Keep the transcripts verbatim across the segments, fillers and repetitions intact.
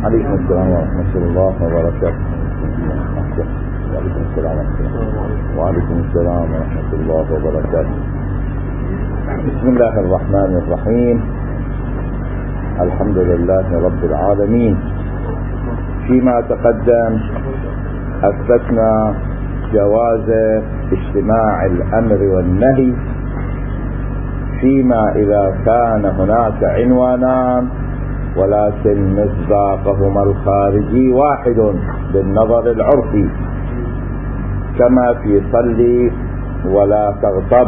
عليكم السلام ورحمة الله وبركاته. وعليكم السلام ورحمة الله وعليكم السلام ورحمة الله وبركاته. بسم الله الرحمن الرحيم. الحمد لله رب العالمين. فيما تقدم أثبتنا جواز اجتماع الأمر والنهي فيما إذا كان هناك عنوانان ولكن مصداقهما الخارجي واحد بالنظر العرفي، كما في صلي ولا تغضب.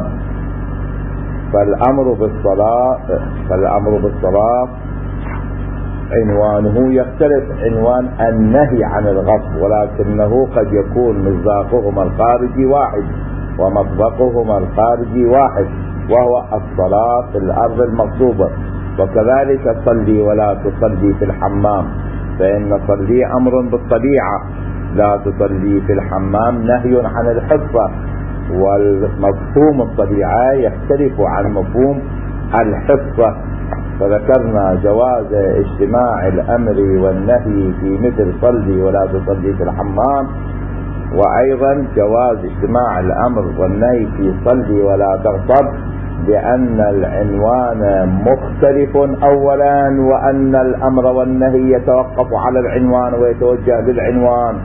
فالأمر بالصلاة فالأمر بالصلاة عنوانه يختلف عنوان النهي عن الغضب، ولكنه قد يكون مصداقهما الخارجي واحد ومطبقهما الخارجي واحد، وهو الصلاة في الأرض المغصوبة. وكذلك صلي ولا تصلي في الحمام، فإن صلي أمر بالطبيعة، لا تصلي في الحمام نهي عن الحصة، والمفهوم الطبيعة يختلف عن مفهوم الحصة. فذكرنا جواز اجتماع الأمر والنهي في مثل صلي ولا تصلي في الحمام، وأيضا جواز اجتماع الأمر والنهي في صلي ولا تغضب، لأن العنوان مختلف أولا، وأن الأمر والنهي يتوقف على العنوان ويتوجه للعنوان،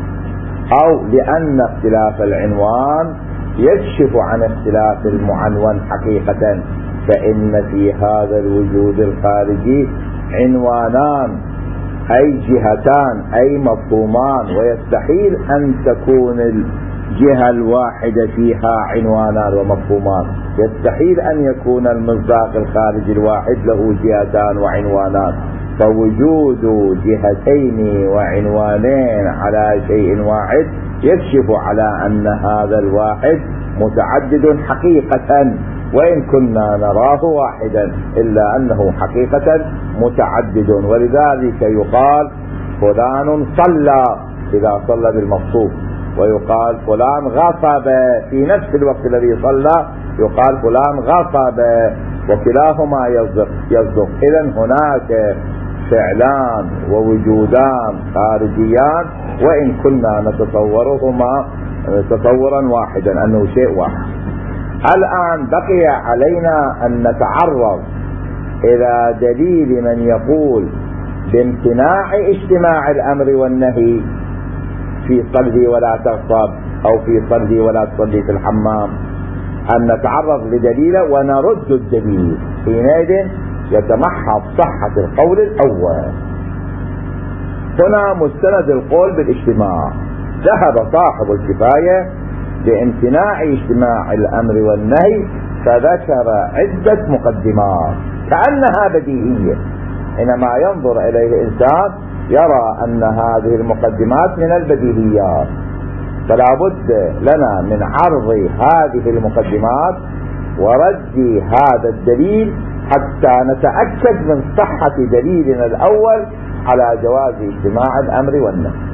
أو لأن اختلاف العنوان يكشف عن اختلاف المعنون حقيقة. فإن في هذا الوجود الخارجي عنوانان أي جهتان أي مفهومان، ويستحيل أن تكون الجهة الواحدة فيها عنوانان ومفهومان، يستحيل أن يكون المصداق الخارجي الواحد له جهتان وعنوانان. فوجود جهتين وعنوانين على شيء واحد يكشف على أن هذا الواحد متعدد حقيقة، وإن كنا نراه واحدا إلا أنه حقيقة متعدد. ولذلك يقال فلان صلى إذا صلى بالمغصوب، ويقال فلان غصب في نفس الوقت الذي صلى يقال فلان غصب، وكلاهما يصدق يصدق. إذن هناك فعلان ووجودان خارجيان، وإن كنا نتصورهما تصورا واحدا أنه شيء واحد. الآن بقي علينا أن نتعرض إلى دليل من يقول بامتناع اجتماع الأمر والنهي في صلي ولا تغضب أو في صلي ولا تصلي في الحمام، أن نتعرض لدليل ونرد الدليل، حينئذ يتمحض صحة القول الأول. هنا مستند القول بالاجتماع. ذهب صاحب الكفاية بامتناع اجتماع الأمر والنهي، فذكر عدة مقدمات كأنها بديهية، حينما ينظر إليه الإنسان يرى أن هذه المقدمات من البديهيات، فلا بد لنا من عرض هذه المقدمات ورد هذا الدليل حتى نتأكد من صحة دليلنا الأول على جواز اجتماع الأمر والنهي.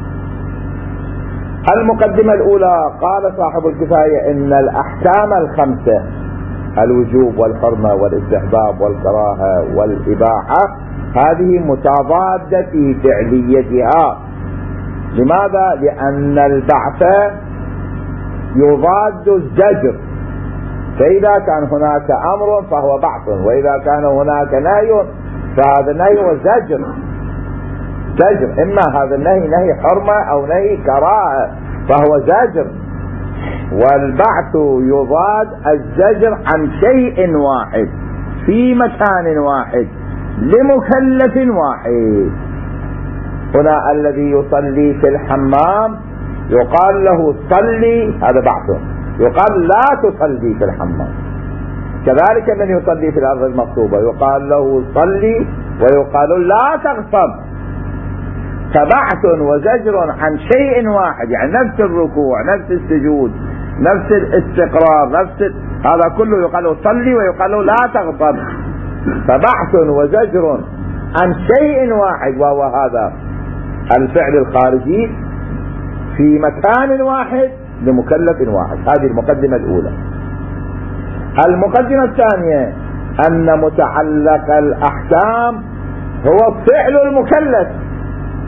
المقدمة الأولى، قال صاحب الكفاية إن الأحكام الخمسة الوجوب والحرمة والاستحباب والكراهة والإباحة هذه متضادة في فعليتها. لماذا؟ لأن البعث يضاد الزجر، فإذا كان هناك أمر فهو بعث، وإذا كان هناك نهي فهذا النهي هو زجر. زجر، إما هذا النهي نهي حرمة أو نهي كراهة فهو زجر. والبعث يضاد الزجر عن شيء واحد في مكان واحد لمكلف واحد. هنا الذي يصلي في الحمام يقال له صلي، هذا بعث، يقال لا تصلي في الحمام. كذلك من يصلي في الأرض المغصوبة يقال له صلي ويقال لا تغصب. فبعث وزجر عن شيء واحد، يعني نفس الركوع نفس السجود نفس الاستقرار نفس ال... هذا كله يقال له صلي ويقال له لا تغضب. فبعث وزجر عن شيء واحد، وهو هذا الفعل الخارجي في مكان واحد لمكلف واحد. هذه المقدمة الأولى. المقدمة الثانية أن متعلق الأحكام هو فعل المكلف،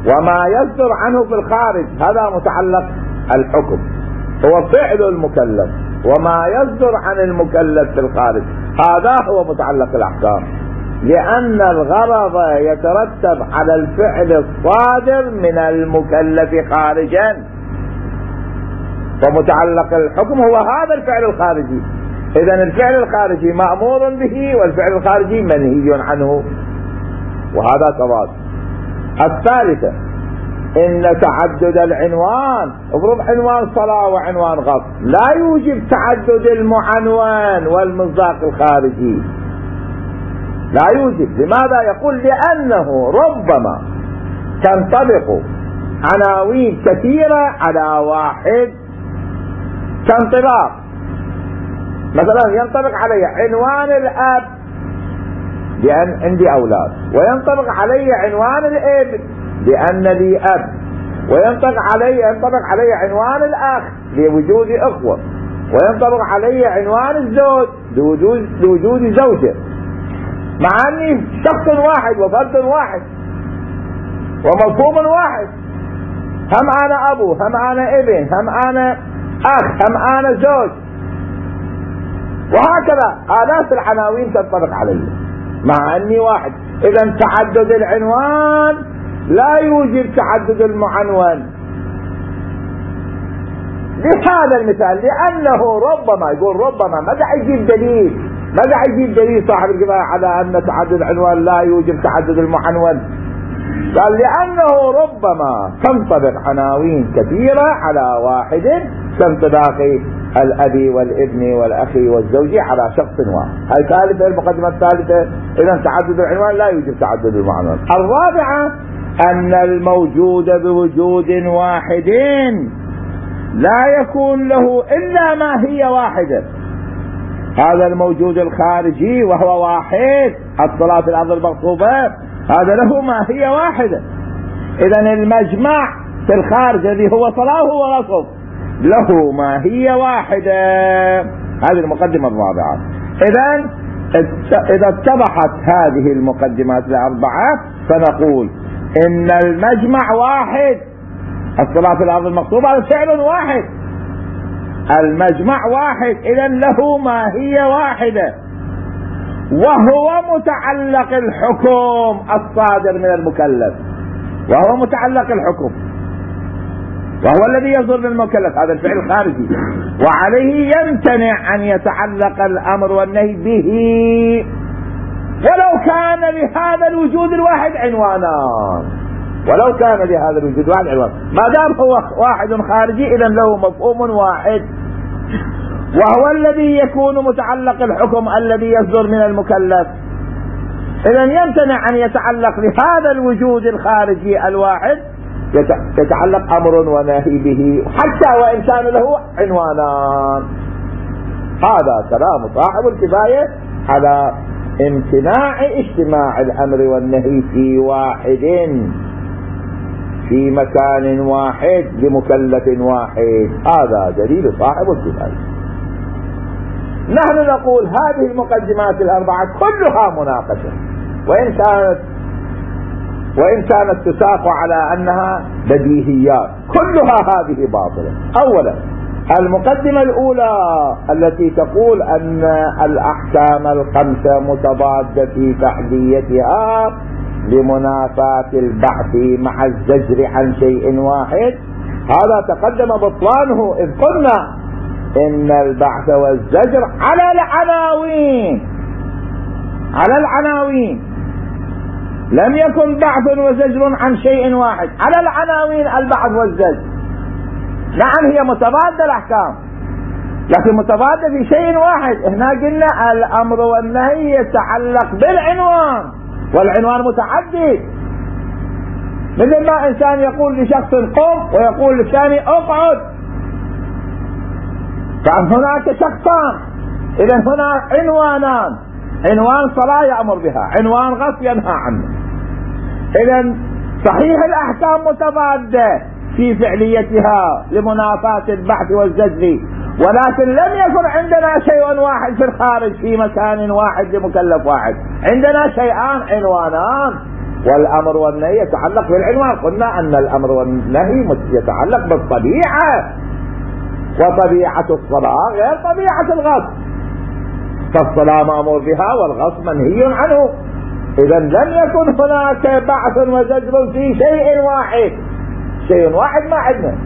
وما يصدر عنه في الخارج هذا متعلق الحكم، هو فعل المكلف، وما يصدر عن المكلف في الخارج هذا هو متعلق الأحكام، لأن الغرض يترتب على الفعل الصادر من المكلف خارجا، ومتعلق الحكم هو هذا الفعل الخارجي. إذن الفعل الخارجي مأمور به والفعل الخارجي منهي عنه، وهذا تضاد. الثالثة إن تعدد العنوان، افرض عنوان صلاة وعنوان غصب، لا يوجب تعدد المعنون والمصداق الخارجي، لا يوجب. لماذا؟ يقول لأنه ربما تنطبق عناوين كثيرة على واحد كانطباق. مثلا ينطبق علي عنوان الأب لأن عندي أولاد، وينطبق علي عنوان الابن لأن لي أب، وينطبق علي ينطبق علي عنوان الأخ لوجود أخوة، وينطبق علي عنوان الزوج لوجود لوجود زوجة، مع أني شخص واحد وفرد واحد ومفهوم واحد، هم أنا أبو، هم أنا ابن، هم أنا أخ، هم أنا زوج، وهكذا آلاف العناوين تنطبق علي مع أني واحد. إذا تعدد العنوان لا يوجب تعدد المعنون. لهذا المثال لأنه ربما، يقول ربما، ماذا يجيب دليل؟ ماذا يجيب دليل صاحب الكفاية على أن تعدد العنوان لا يوجب تعدد المعنون؟ قال لأنه ربما تنطبق عناوين كثيرة على واحد كانطباق الأبي والابن والأخي والزوج على شخص واحد. هاي ثالثة، المقدمة الثالثة. إذا تعدد العنوان لا يوجب تعدد المعنون. الرابعة أن الموجود بوجود واحد لا يكون له إلا ما هي واحدة. هذا الموجود الخارجي وهو واحد، الصلاة في الأرض المغصوبة، هذا له ما هي واحدة. إذن المجمع في الخارج الذي هو صلاة هو غصب له ما هي واحدة. هذه المقدمة الرابعة. إذن إذا اتضحت هذه المقدمات الأربعة فنقول إن المجمع واحد، الصلاة في الأرض المغصوبة هذا فعل واحد، المجمع واحد، إذن له ما هي واحدة، وهو متعلق الحكم الصادر من المكلف، وهو متعلق الحكم، وهو الذي يصدر من المكلف، هذا الفعل الخارجي، وعليه يمتنع أن يتعلق الأمر والنهي به ولو كان لهذا الوجود الواحد عنوانان، ولو كان لهذا الوجود الواحد عنوان، ما دام هو واحد خارجي إذن له مفهوم واحد، وهو الذي يكون متعلق الحكم الذي يصدر من المكلف. إذن يمتنع أن يتعلق لهذا الوجود الخارجي الواحد يتعلق أمر ونهي به حتى وإن كان له عنوانان. هذا كلام صاحب الكفاية على امتناع اجتماع الأمر والنهي في واحد في مكان واحد لمكلف واحد. هذا دليل صاحب الكفاية. نحن نقول هذه المقدمات الأربعة كلها مناقشة، وإن كانت وإن كانت تساق على أنها بديهيات، كلها هذه باطلة. أولا المقدمة الأولى التي تقول أن الأحكام الخمسة متضادة في فعليتها لمنافاة البعث مع الزجر عن شيء واحد، هذا تقدم بطلانه، إذ قلنا إن البعث والزجر على العناوين، على العناوين، لم يكن بعث وزجر عن شيء واحد، على العناوين البعث والزجر. نعم هي متضادة الأحكام، لكن متضادة في شيء واحد. هنا قلنا الأمر والنهي يتعلق بالعنوان، والعنوان متعدد، مثل ما إنسان يقول لشخص قم ويقول للثاني اقعد، فهناك شخصان، إذن هنا عنوانان، عنوان صلاة يأمر بها، عنوان غصب ينهى عنه. إذن صحيح الأحكام متضادة في فعليتها لمنافاة البعث والزجر، ولكن لم يكن عندنا شيء واحد في الخارج في مكان واحد لمكلف واحد، عندنا شيئان عنوانان، والأمر والنهي يتعلق بالعنوان. قلنا أن الأمر والنهي يتعلق بالطبيعة، وطبيعة الصلاة غير طبيعة الغصب، فالصلاة مأمور بها والغصب منهي عنه. إذا لم يكن هناك بعث وزجر في شيء واحد، شيء واحد ما عندنا.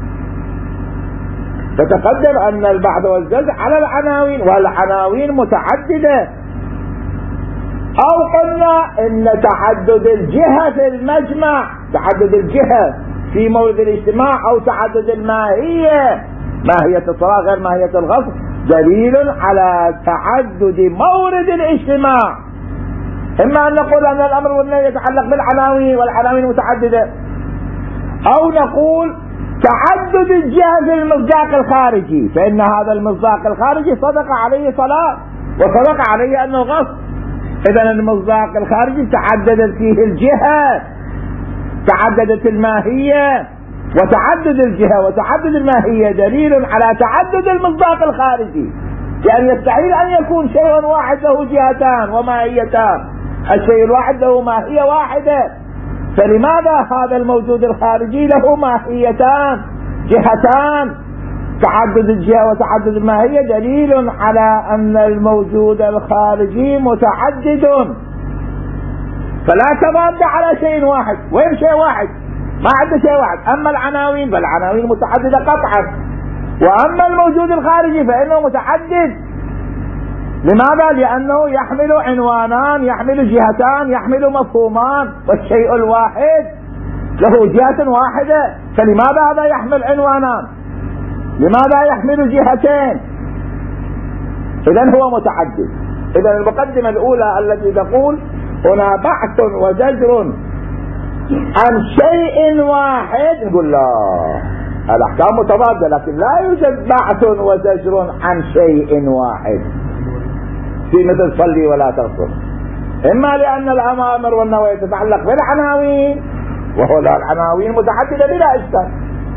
فتقدم أن البعث والزجر على العناوين، والعناوين متعددة. أو قلنا إن تعدد الجهة في المجمع، تعدد الجهة في مورد الاجتماع، أو تعدد الماهية، ماهية الصلاة غير ماهية الغصب، دليل على تعدد مورد الاجتماع. إما أن نقول أن الأمر والنهي يتعلق بالعناوين والعناوين متعددة، أو نقول تعدد الجهة في المصداق الخارجي، فإن هذا المصداق الخارجي صدق عليه صلاة وصدق عليه أنه غصب. إذن المصداق الخارجي تعددت فيه الجهة، تعددت الماهية، وتعدد الجهة وتعدد الماهية دليل على تعدد المصداق الخارجي، لأن يستحيل أن يكون شيء واحد له جهتان وماهيتان، الشيء الواحد له ماهية واحدة. فلماذا هذا الموجود الخارجي له ماهيتان جهتان؟ تعدد الجهة وتعدد الماهية دليل على أن الموجود الخارجي متعدد، فلا تضاد على شيء واحد. وين شيء واحد؟ ما عنده شيء واحد. أما العناوين فالعناوين متعددة قطعا، وأما الموجود الخارجي فإنه متعدد. لماذا؟ لأنه يحمل عنوانان، يحمل جهتان، يحمل مفهومان، والشيء الواحد له جهة واحدة. فلماذا هذا يحمل عنوانان؟ لماذا يحمل جهتين؟ إذن هو متعدد. إذن المقدمة الأولى التي تقول هنا بعث وزجر عن شيء واحد، نقول لا، الأحكام متضادة، لكن لا يوجد بعث وزجر عن شيء واحد في مثل صلي ولا تغفر. إما لأن الأوامر والنواهي تتعلق بالعناوين، وهو العناوين متعددة بلا إشكال،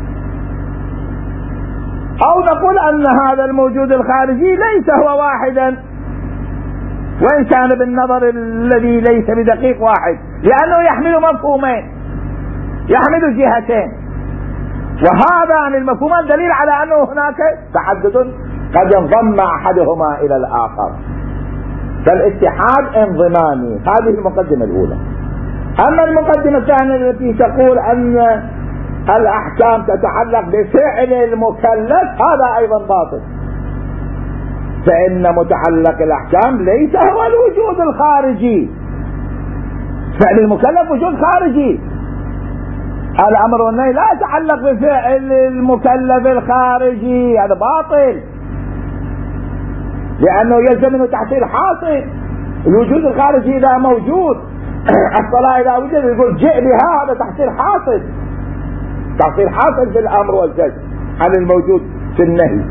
أو نقول أن هذا الموجود الخارجي ليس هو واحدا، وإن كان بالنظر الذي ليس بدقيق واحد، لأنه يحمل مفهومين، يحمل جهتين، وهذا المفهومان دليل على أنه هناك تعدد قد انضم أحدهما إلى الآخر، فالاتحاد انضمامي. هذه المقدمة الأولى. أما المقدمة الثانية التي تقول أن الأحكام تتعلق بفعل المكلف، هذا أيضا باطل، فإن متعلق الأحكام ليس هو الوجود الخارجي. فعل المكلف وجود خارجي، الأمر والنهي لا يتعلق بفعل المكلف الخارجي، هذا باطل، لأنه يلزم منه تحصيل حاصل. الوجود الخارجي إذا موجود، الصلاة إذا وجد يقول جئ بها، هذا تحصيل حاصل، تحصيل حاصل في الأمر والزجر عن الموجود في النهي.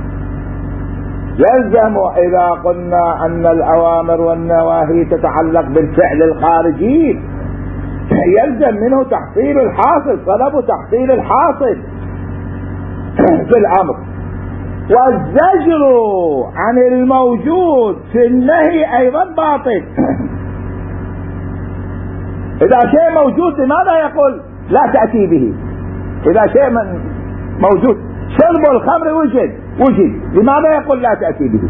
يلزم إذا قلنا أن الأوامر والنواهي تتعلق بالفعل الخارجي، يلزم منه تحصيل الحاصل، طلب تحصيل الحاصل في الأمر. والزجر عن الموجود في النهي أيضا باطل. إذا شيء موجود لماذا يقول لا تأتي به؟ إذا شيء من موجود، شرب الخمر وجد وجد لماذا يقول لا تأتي به؟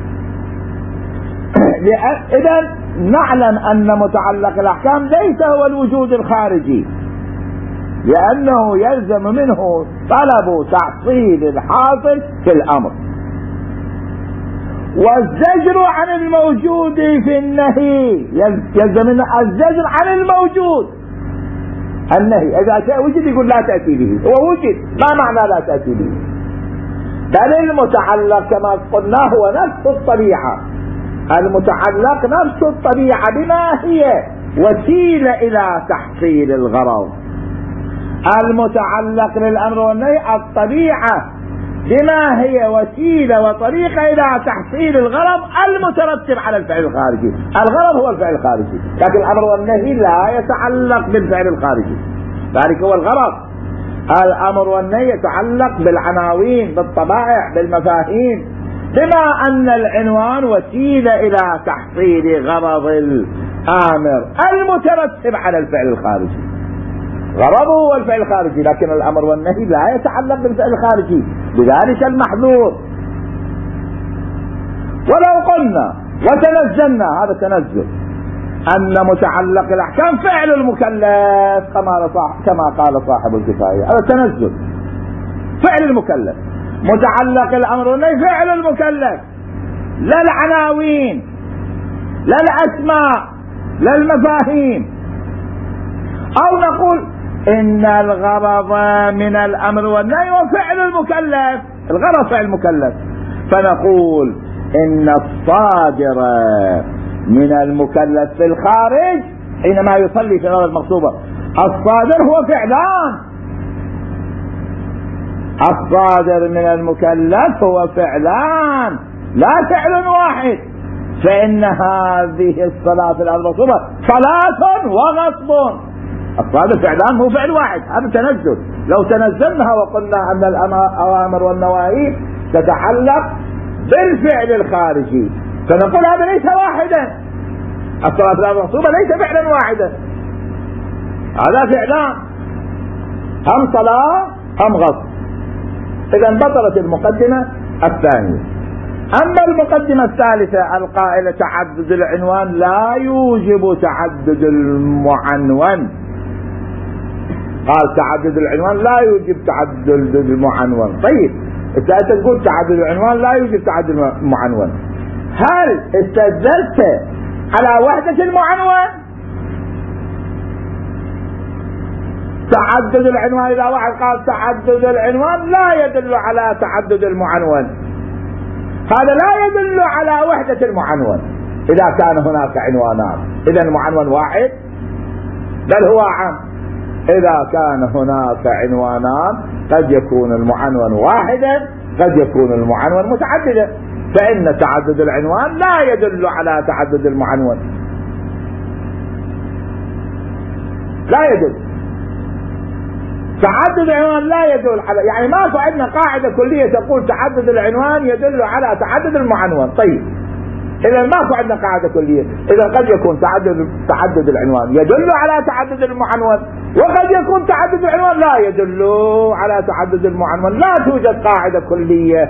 إذن نعلم أن متعلق الأحكام ليس هو الوجود الخارجي، لأنه يلزم منه طلب تحصيل الحاصل في الأمر. والزجر عن الموجود في النهي، يلزم منه الزجر عن الموجود. النهي إذا شيء وجد يقول لا تأتي به، هو وجد، ما معنى لا تأتي به؟ بل المتعلق كما قلنا هو نفس الطبيعة، المتعلق نفس الطبيعة بما هي وسيلة إلى تحصيل الغرض. المتعلق للأمر والنهي الطبيعة بما هي وسيلة وطريقة إلى تحصيل الغرض المترتب على الفعل الخارجي. الغرض هو الفعل الخارجي، لكن الأمر والنهي لا يتعلق بالفعل الخارجي، ذلك هو الغرض. الأمر والنهي يتعلق بالعناوين، بالطبائع، بالمفاهيم، بما أن العنوان وسيلة إلى تحصيل غرض آمر المترتب على الفعل الخارجي، غرضه هو الفعل الخارجي، لكن الأمر والنهي لا يتعلق بالفعل الخارجي، لذلك المحظور. ولو قلنا وتنزلنا، هذا تنزل، أن متعلق الأحكام فعل المكلف كما كما قال صاحب الكفاية، هذا تنزل فعل المكلف. متعلق الأمر والنهي فعل المكلف، لا العناوين لا الأسماء لا المفاهيم. أو نقول إن الغرض من الأمر والنهي وفعل المكلف، الغرض فعل المكلف، فنقول إن الصادر من المكلف في الخارج حينما يصلي في الأرض المغصوبة، الصادر هو فعلان، الصادر من المكلف هو فعلان لا فعل واحد، فإن هذه الصلاة في الأرض المغصوبة صلاة وغصب، الصادر فعلان هو فعل واحد، هذا تنزل. لو تنزلنا وقلنا أن الأوامر والنواهي تتعلق بالفعل الخارجي، فنقول هذا ليس واحدا، الصلاة في الأرض المغصوبة ليس فعلا واحدا، هذا فعلان، هم صلاة هم غصب. إذا بطلت المقدمة الثانية. أما المقدمة الثالثة القائلة تعدد العنوان لا يوجب تعدد المعنون، قال تعدد العنوان لا يوجب تعدد المعنون. طيب انت تقول تعدد العنوان لا يوجب تعدد المعنون، هل استدلت على وحدة المعنون؟ تعدد العنوان إذا واحد قال تعدد العنوان لا يدل على تعدد المعنون، هذا لا يدل على وحدة المعنون. إذا كان هناك عنوانات إذا المعنون واحد، بل هو عام. إذا كان هناك عنوانات قد يكون المعنون واحدا، قد يكون المعنون متعددا، فإن تعدد العنوان لا يدل على تعدد المعنون، لا يدل. تعدد العنوان لا يدل على، يعني ما عندنا قاعدة كلية تقول تعدد العنوان يدل على تعدد المعنون. طيب إذا ما عندنا قاعدة كلية، إذا قد يكون تعدد تعدد العنوان يدل على تعدد المعنون، وقد يكون تعدد العنوان لا يدل على تعدد المعنون، لا توجد قاعدة كلية.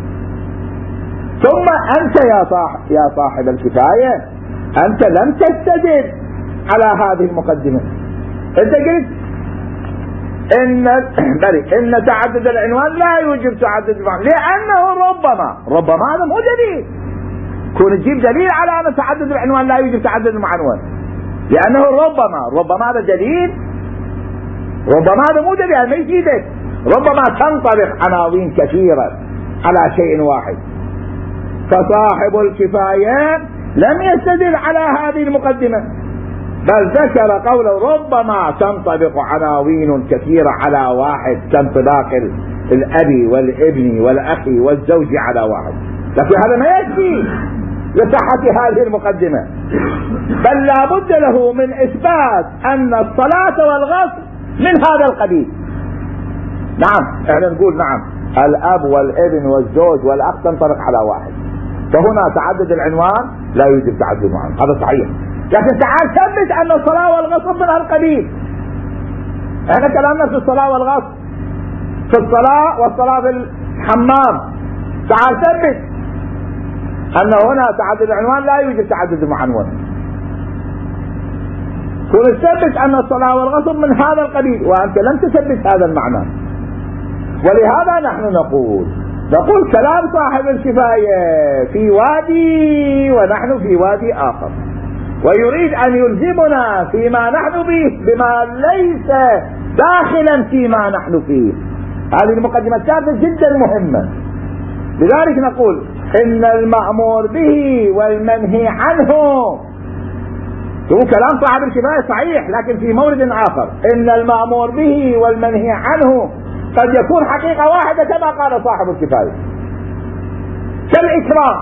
ثم أنت يا صاحب يا صاحب الكفاية، أنت لم تستدل على هذه المقدمة، أنت قلت إن إن تعدد العنوان لا يوجب تعدد المعنون، لأنه ربما ربما هذا مو دليل، كون تجيب دليل على أن تعدد العنوان لا يوجب تعدد المعنون، لأنه ربما ربما هذا دليل، ربما هذا مو دليل، ما يفيدك. ربما تنطبق عناوين كثيرة على شيء واحد. فصاحب الكفاية لم يستدل على هذه المقدمة، بل ذكر قوله ربما تنطبق عناوين كثيرة على واحد، كانطباق الأبي والابن والأخي والزوج على واحد، لكن هذا ما يكفي لصحة هذه المقدمة، بل لا بد له من إثبات أن الصلاة والغسل من هذا القبيل. نعم احنا نقول نعم الأب والابن والزوج والأخ تنطبق على واحد، فهنا تعدد العنوان لا يوجب تعدد المعنون، هذا صحيح. لكن تعال ثبت أن الصلاة والغسل من هذا القبيل. احنا كلامنا في الصلاة والغسل، في الصلاة والصلاة في الحمام، تعال ثبت أن هنا تعدد العنوان لا يوجب تعدد المعنون، كون تثبت أن الصلاة والغسل من هذا القبيل، وأنت لم تثبت هذا المعنى. ولهذا نحن نقول نقول كلام صاحب الكفاية في وادي ونحن في وادي آخر، ويريد أن يلزمنا فيما نحن به بما ليس داخلا فيما نحن فيه. هذه المقدمة الثالثة جدا مهمة. لذلك نقول إن المأمور به والمنهي عنه، هو كلام صاحب الكفاية صحيح، لكن في مورد آخر إن المأمور به والمنهي عنه قد يكون حقيقة واحدة كما قال صاحب الكفاية كالإكرام،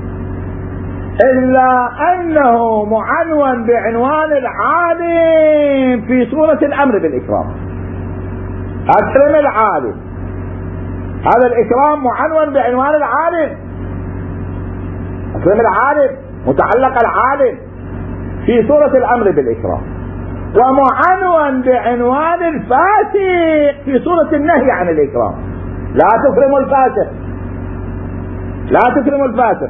إلا أنه معنون بعنوان العالم في صورة الأمر بالإكرام. أكرم العالم، هذا الإكرام معنون بعنوان العالم، أكرم العالم، متعلق العالم، في صورة الأمر بالإكرام، ومعنون بعنوان الفاسق في صورة النهي عن الإكرام. لا تكرموا الفاسق، لا تكرموا الفاسق.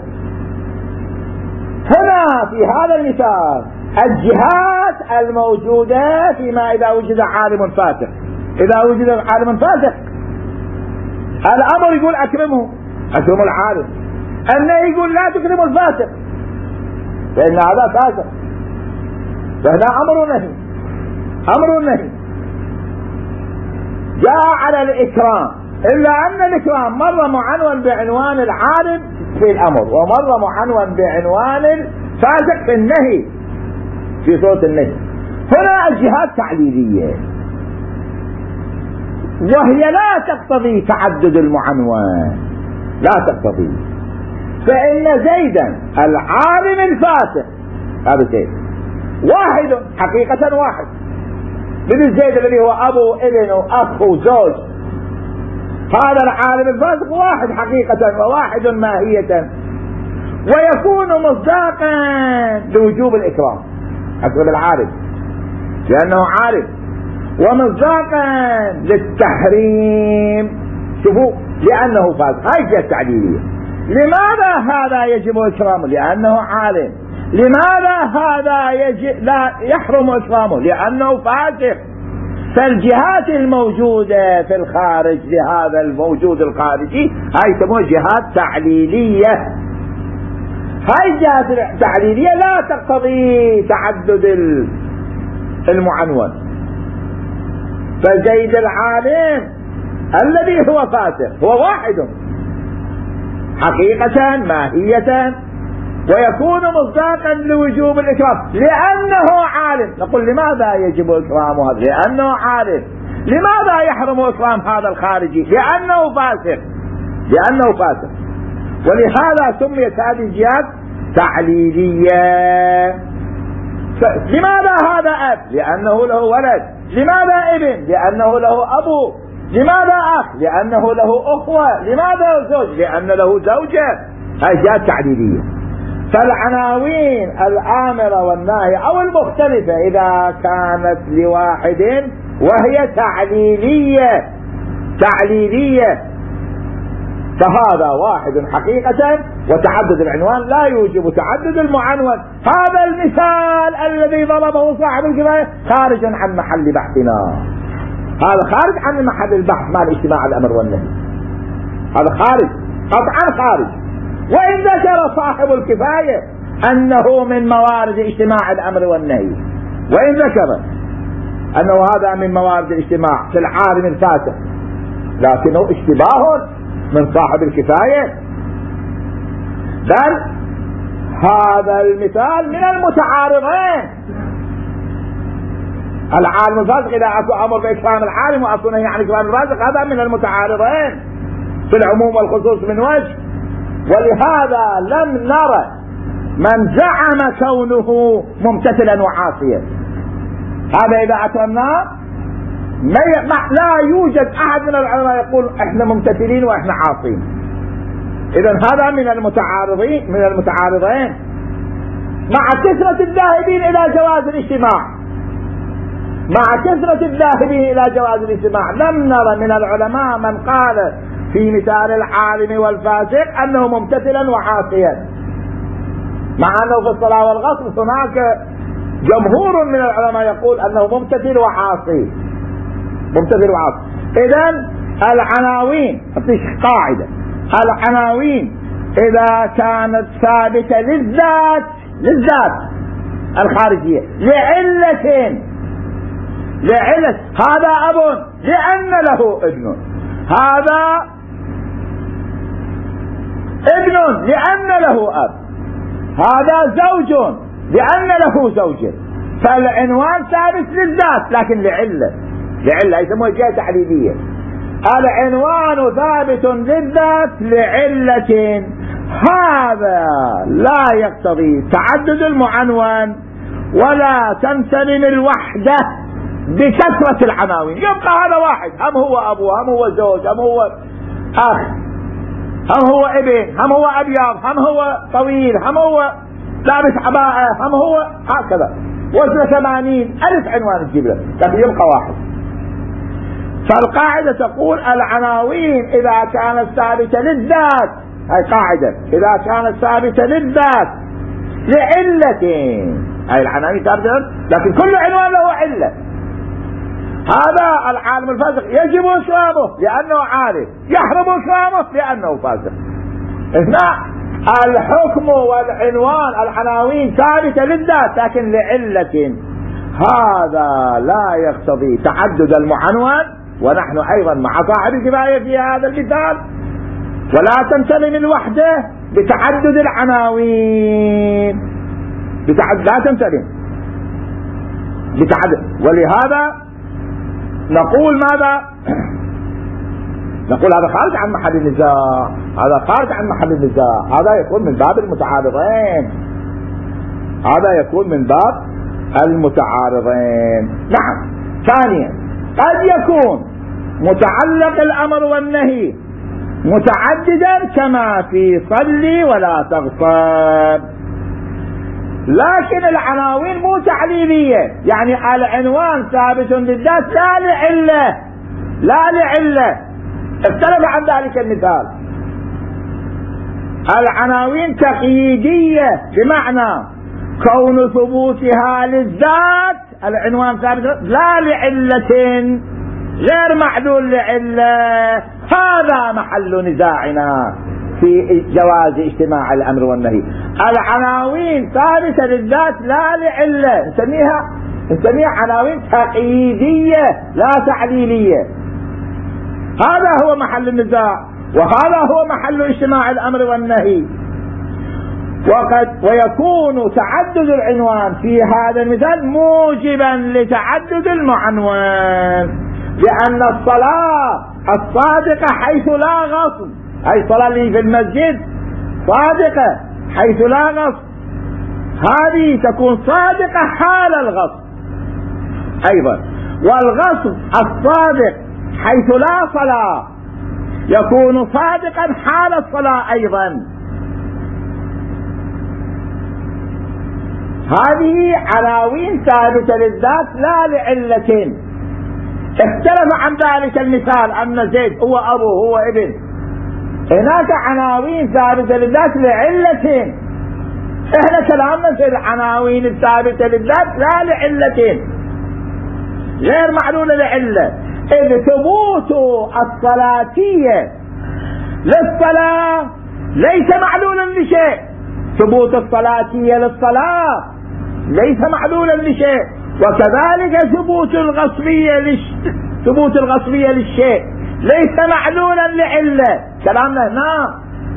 هنا في هذا المثال الجهات الموجودة فيما إذا وجد عالم فاسق، إذا وجد عالم فاسق الأمر يقول أكرمه، أكرموا العالم. النهي يقول لا تكرموا الفاسق، لأن هذا فاسق. فهنا أمر ونهي، أمر ونهي. جاء على الإكرام، إلا أن الإكرام مرة معنون بعنوان العالم في الأمر، ومرة معنون بعنوان الفاسق في النهي في صوت النهي. هنا الجهات تعليلية، وهي لا تقتضي تعدد المعنون، لا تقتضي. فإن زيدا العالم الفاسق، هذا زيد واحد حقيقة، واحد مثل زيد الذي هو أبو ابن وأخ وزوج، هذا العالم الفاسق واحد حقيقة وواحد ماهية، ويكون مصداقا لوجوب الإكرام حسب العالم لأنه عالم، ومصداقا للتحريم شوفوا لأنه فاسق. هاي الجهة التعليلية. لماذا هذا يجب إكرامه؟ لأنه عالم. لماذا هذا يجب لا يحرم إكرامه؟ لأنه فاسق. فالجهات الموجودة في الخارج لهذا الموجود الخارجي هاي يسموها جهات تعليلية. هاي الجهات التعليلية لا تقتضي تعدد المعنون. فزيد العالم الذي هو فاسق هو واحد حقيقة ماهية، ويكون مصداقا لوجوب الإكرام لأنه عالم. نقول لماذا يجب إكرام هذا؟ لأنه عالم. لماذا يحرم إكرام هذا الخارجي؟ لأنه فاسق، لأنه فاسق. ولهذا سميت هذه الجهات تعليلية. لماذا هذا أب؟ لأنه له ولد. لماذا ابن؟ لأنه له أبو. لماذا أخ؟ لأنه له أخوة. لماذا زوج؟ لأن له زوجة. هذه جهات تعليلية. فالعناوين الآمرة والناهية أو المختلفة إذا كانت لواحد وهي تعليلية تعليلية فهذا واحد حقيقة، وتعدد العنوان لا يوجب تعدد المعنون. هذا المثال الذي ضربه صاحب الكفاية خارج عن محل بحثنا، هذا خارج عن محل البحث مع اجتماع الأمر والنهي، هذا خارج قطعا خارج. وإن ذكر صاحب الكفاية أنه من موارد اجتماع الأمر والنهي، وإن ذكر أنه هذا من موارد الاجتماع في العالم الفاسق، لكنه اشتباه من صاحب الكفاية. بل هذا المثال من المتعارضين. العالم الفاسق إذا أكو أمر بإكرام العالم وأكو نهي عن إكرام الفاسق، هذا من المتعارضين في العموم والخصوص من وجه. ولهذا لم نرى من زعم كونه ممتثلا وعاصيا. هذا إذا أكرمناه لا يوجد أحد من العلماء يقول إحنا ممتثلين وإحنا عاصين. إذن هذا من المتعارضين من المتعارضين مع كثرة الذاهبين إلى جواز الاجتماع. مع كثرة الذاهبين إلى جواز الاجتماع لم نرى من العلماء من قال في مثال العالم والفاسق أنه ممتثلا وعاصيا، مع أنه في الصلاة والغسل هناك جمهور من العلماء يقول أنه ممتثل وعاصي، ممتثل وعاصي. إذن العناوين قاعدة، العناوين إذا كانت ثابتة للذات للذات الخارجية لعلة لعلة هذا أب لأن له ابن، هذا ابن لأن له أب، هذا زوج لأن له زوجة. فالعنوان ثابت للذات لكن لعلة، لعلة يسموها جهة تعليلية. العنوان ثابت للذات لعلة، هذا لا يقتضي تعدد المعنون ولا تنسلم الوحدة بكثرة العناوين. يبقى هذا واحد، هم هو أبو، هم هو زوج، هم هو أخ، هم هو ابن، هم هو أبيض، هم هو طويل، هم هو لابس عباءة هم هو هكذا وزن ثمانين ألف عنوان تجيب له لكن يبقى واحد. فالقاعدة تقول العناوين إذا كانت ثابتة للذات، هاي قاعدة، إذا كانت ثابتة للذات لعلتين، هاي العناوين ثابتة لكن كل عنوان له علة. هذا العالم الفاسق يجب إسلامه لأنه عارف، يحرم إسلامه لأنه فاسق. هنا الحكم والعنوان العناوين ثابتة للذات لكن لعلة، هذا لا يقتضي تعدد المعنون، ونحن أيضا مع صاحب الكفاية في هذا المثال، ولا تنسلم الوحدة بتعدد العناوين، بتعدد لا تنسلم بتعدد. ولهذا نقول ماذا؟ نقول هذا خارج عن محل النزاع، هذا خارج عن محل النزاع، هذا يكون من باب المتعارضين، هذا يكون من باب المتعارضين. نعم. ثانيا قد يكون متعلق الأمر والنهي متعددا كما في صلي ولا تغصب، لكن العناوين مو تعليلية، يعني العنوان ثابت للذات لا لعلة، لا لعلة، اختلف عن ذلك المثال. العناوين تقييدية بمعنى كون ثبوتها للذات العنوان ثابت لا لعلة غير معلول لعلة، هذا محل نزاعنا في جواز اجتماع الأمر والنهي. العناوين ثابتة للذات لا لعلة، نسميها نسميها عناوين تقييدية لا تعليلية، هذا هو محل النزاع وهذا هو محل اجتماع الأمر والنهي. وقد ويكون تعدد العنوان في هذا المثال موجبا لتعدد المعنون، لأن الصلاة الصادقة حيث لا غصب، أي الصلاة اللي في المسجد صادقة حيث لا غصب، هذه تكون صادقة حال الغصب أيضا. والغصب الصادق حيث لا صلاة يكون صادقا حال الصلاة أيضا. هذه عناوين ثابتة للذات لا لعلة. اختلف عن ذلك المثال أن زيد هو أبو هو ابن، هناك عناوين ثابتة للذات لعلة، احنا كلامنا في العناوين الثابتة للذات لا لعلة غير معلولة لعلة، إذ ثبوت الصلاتية للصلاة ليس معلولا لشيء، ثبوت الصلاتية للصلاة ليس معلولا لشيء، وكذلك ثبوت الغصبية للش... ثبوت الغصبية للشيء ليس معلولا لعلة. كلامنا هنا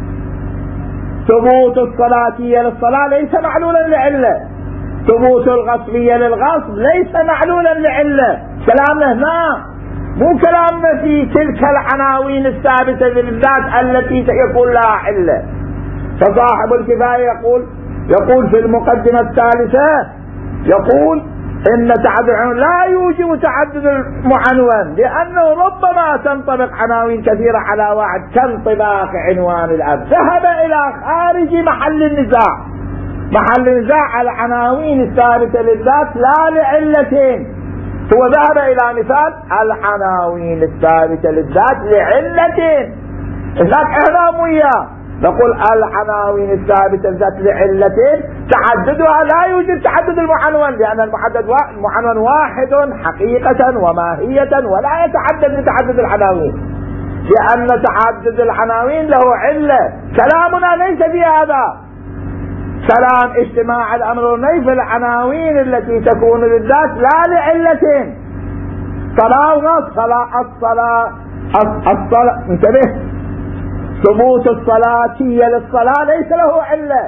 ثبوت الصلاتية للصلاة ليس معلولا لعلة، ثبوت الغصبية للغصب ليس معلولا لعلة. كلامنا هنا مو كلامنا في تلك العناوين الثابتة للذات التي يكون لها علة. فصاحب الكفاية يقول يقول في المقدمة الثالثة يقول إن تعدد العنوان لا يوجب تعدد المعنون، لأنه ربما تنطبق عناوين كثيرة على واحد كانطباق عنوان الأب. ذهب إلى خارج محل النزاع، محل النزاع العناوين الثابتة للذات لا لعلتين، هو ذهب إلى مثال العناوين الثابتة للذات لعلتين. هناك إهرام وياه نقول العناوين الثابتة للذات لعلتين تعددها لا يوجد تعدد المعنون، لأن المحدد المعنون واحد حقيقة وماهية ولا يتعدد بتعدد العناوين، لأن تعدد العناوين له علة. كلامنا ليس في هذا، كلام اجتماع الأمر والنهي في العناوين التي تكون للذات لا لعلتين. صلاة وغصب، صلاة الصلاة الصلاة انتبه، ثبوت الصلاتية للصلاة ليس له علة،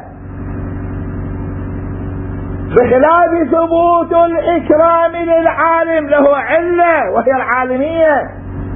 بخلاف ثبوت الإكرام للعالم له علة وهي العالمية.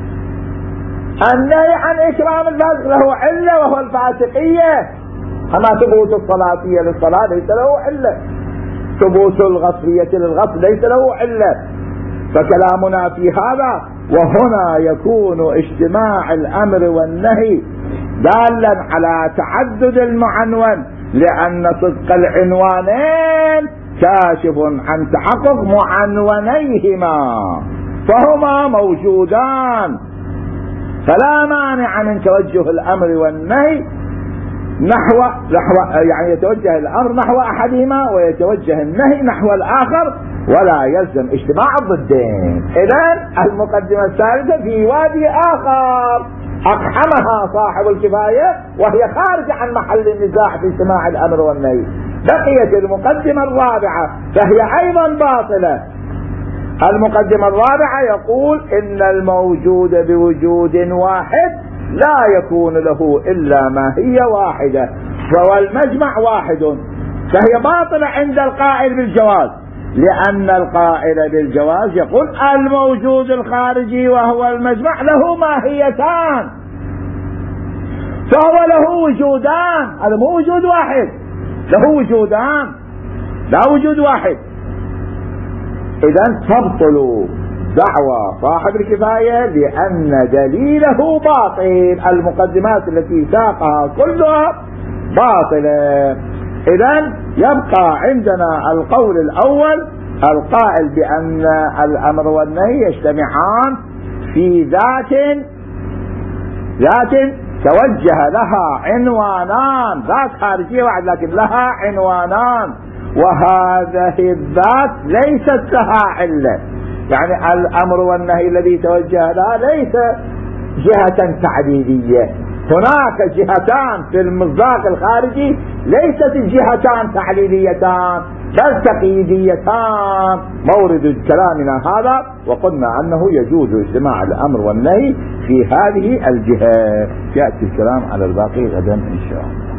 النهي عن إكرام الفاسق له علة وهو الفاسقية. أما ثبوت الصلاتية للصلاة ليس له علة، ثبوت الغصبية للغصب ليس له علة. فكلامنا في هذا وهنا يكون اجتماع الأمر والنهي دالا على تعدد المعنون لأن صدق العنوانين كاشف عن تحقق معنونيهما، فهما موجودان، فلا مانع من توجه الأمر والنهي نحو نحو يعني يتوجه الأمر نحو أحدهما ويتوجه النهي نحو الآخر، ولا يلزم اجتماع الضدين. إذن المقدمة الثالثة في وادي آخر أقحمها صاحب الكفاية وهي خارجة عن محل النزاع في اجتماع الأمر والنهي. بقيت المقدمة الرابعة فهي أيضا باطلة. المقدمة الرابعة يقول إن الموجود بوجود واحد لا يكون له إلا ما هي واحدة، والمجمع واحد، فهي باطلة عند القائل بالجواز، لأن القائل بالجواز يقول الموجود الخارجي وهو المجمع له ماهيتان، فهو له وجودان، هذا مو وجود واحد، له وجودان لا وجود واحد. إذن تبطل دعوى صاحب الكفاية لأن دليله باطل، المقدمات التي ساقها كلها باطلة. إذن يبقى عندنا القول الأول القائل بأن الأمر والنهي يجتمعان في ذات ذات توجه لها عنوانان، ذات خارجية واحد لكن لها عنوانان، وهذه الذات ليست لها علة، يعني الأمر والنهي الذي توجه لها ليس جهة تعليلية، هناك جهتان في المصداق الخارجي ليست الجهتان تعليليتان بل تقييديتان. مورد كلامنا هذا وقلنا أنه يجوز اجتماع الأمر والنهي في هذه الجهة. يأتي الكلام على الباقي غدا إن شاء الله.